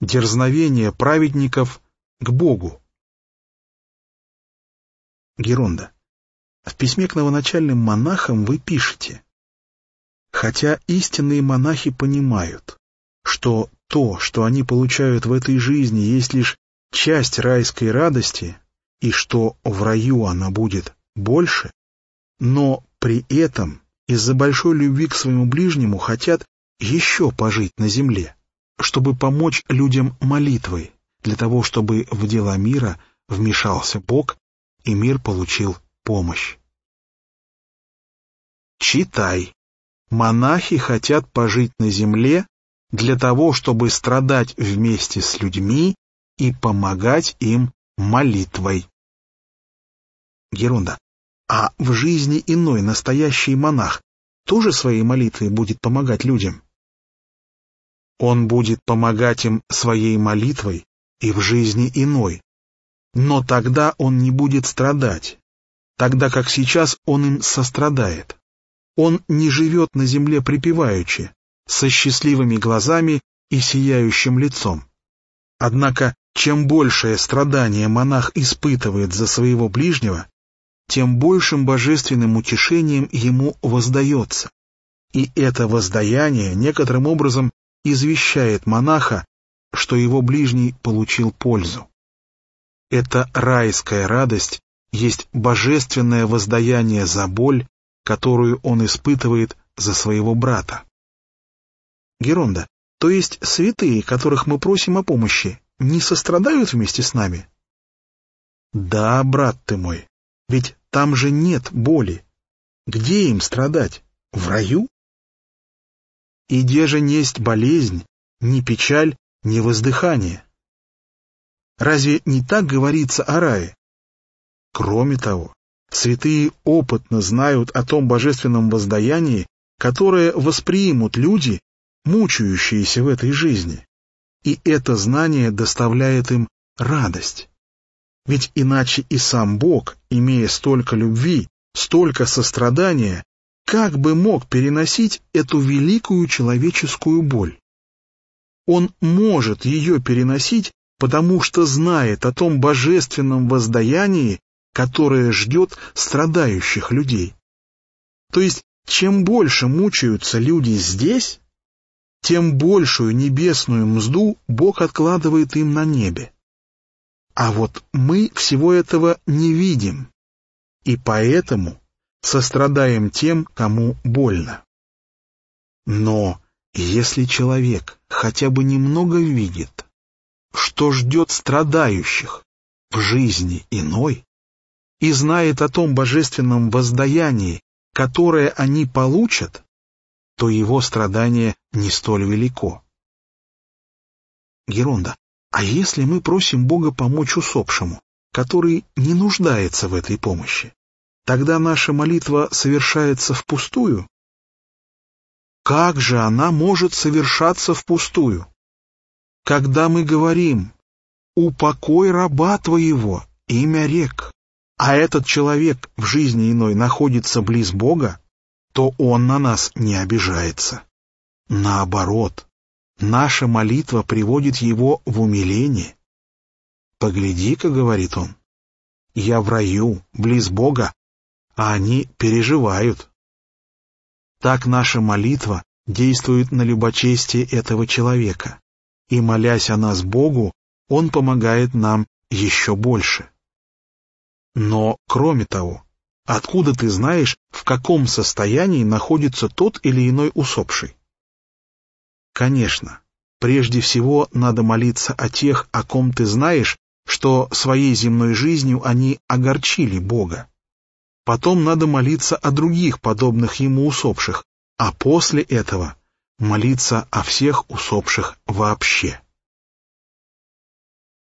Дерзновение праведников к Богу. Геронда. В письме к новоначальным монахам вы пишете: «Хотя истинные монахи понимают, что то, что они получают в этой жизни, есть лишь часть райской радости, и что в раю она будет больше, но при этом из-за большой любви к своему ближнему хотят еще пожить на земле, чтобы помочь людям молитвой, для того, чтобы в дела мира вмешался Бог, и мир получил помощь». Читай. Монахи хотят пожить на земле для того, чтобы страдать вместе с людьми и помогать им молитвой. Геронда. А в жизни иной настоящий монах тоже своей молитвой будет помогать людям? Он будет помогать им своей молитвой и в жизни иной, но тогда он не будет страдать, тогда как сейчас он им сострадает. Он не живет на земле припеваючи, со счастливыми глазами и сияющим лицом. Однако, чем большее страдание монах испытывает за своего ближнего, тем большим божественным утешением ему воздается. И это воздаяние некоторым образом извещает монаха, что его ближний получил пользу. Эта райская радость есть божественное воздаяние за боль, которую он испытывает за своего брата. Геронда, то есть святые, которых мы просим о помощи, не сострадают вместе с нами? Да, брат ты мой, ведь там же нет боли. Где им страдать? В раю? И где же несть болезнь, ни печаль, ни воздыхание? Разве не так говорится о рае? Кроме того, святые опытно знают о том божественном воздаянии, которое воспримут люди, мучающиеся в этой жизни, и это знание доставляет им радость. Ведь иначе и сам Бог, имея столько любви, столько сострадания, как бы мог переносить эту великую человеческую боль? Он может ее переносить, потому что знает о том божественном воздаянии, которое ждет страдающих людей. То есть, чем больше мучаются люди здесь, тем большую небесную мзду Бог откладывает им на небе. А вот мы всего этого не видим, и поэтому сострадаем тем, кому больно. Но если человек хотя бы немного видит, что ждет страдающих в жизни иной, и знает о том божественном воздаянии, которое они получат, то его страдание не столь велико. Геронда, а если мы просим Бога помочь усопшему, который не нуждается в этой помощи, тогда наша молитва совершается впустую? Как же она может совершаться впустую? Когда мы говорим «Упокой раба твоего, имя рек», а этот человек в жизни иной находится близ Бога, то он на нас не обижается. Наоборот, наша молитва приводит его в умиление. «Погляди-ка», — говорит он, — «я в раю, близ Бога, а они переживают». Так наша молитва действует на любочестие этого человека, и, молясь о нас Богу, он помогает нам еще больше. Но, кроме того, откуда ты знаешь, в каком состоянии находится тот или иной усопший? Конечно, прежде всего надо молиться о тех, о ком ты знаешь, что своей земной жизнью они огорчили Бога. Потом надо молиться о других, подобных ему усопших, а после этого молиться о всех усопших вообще.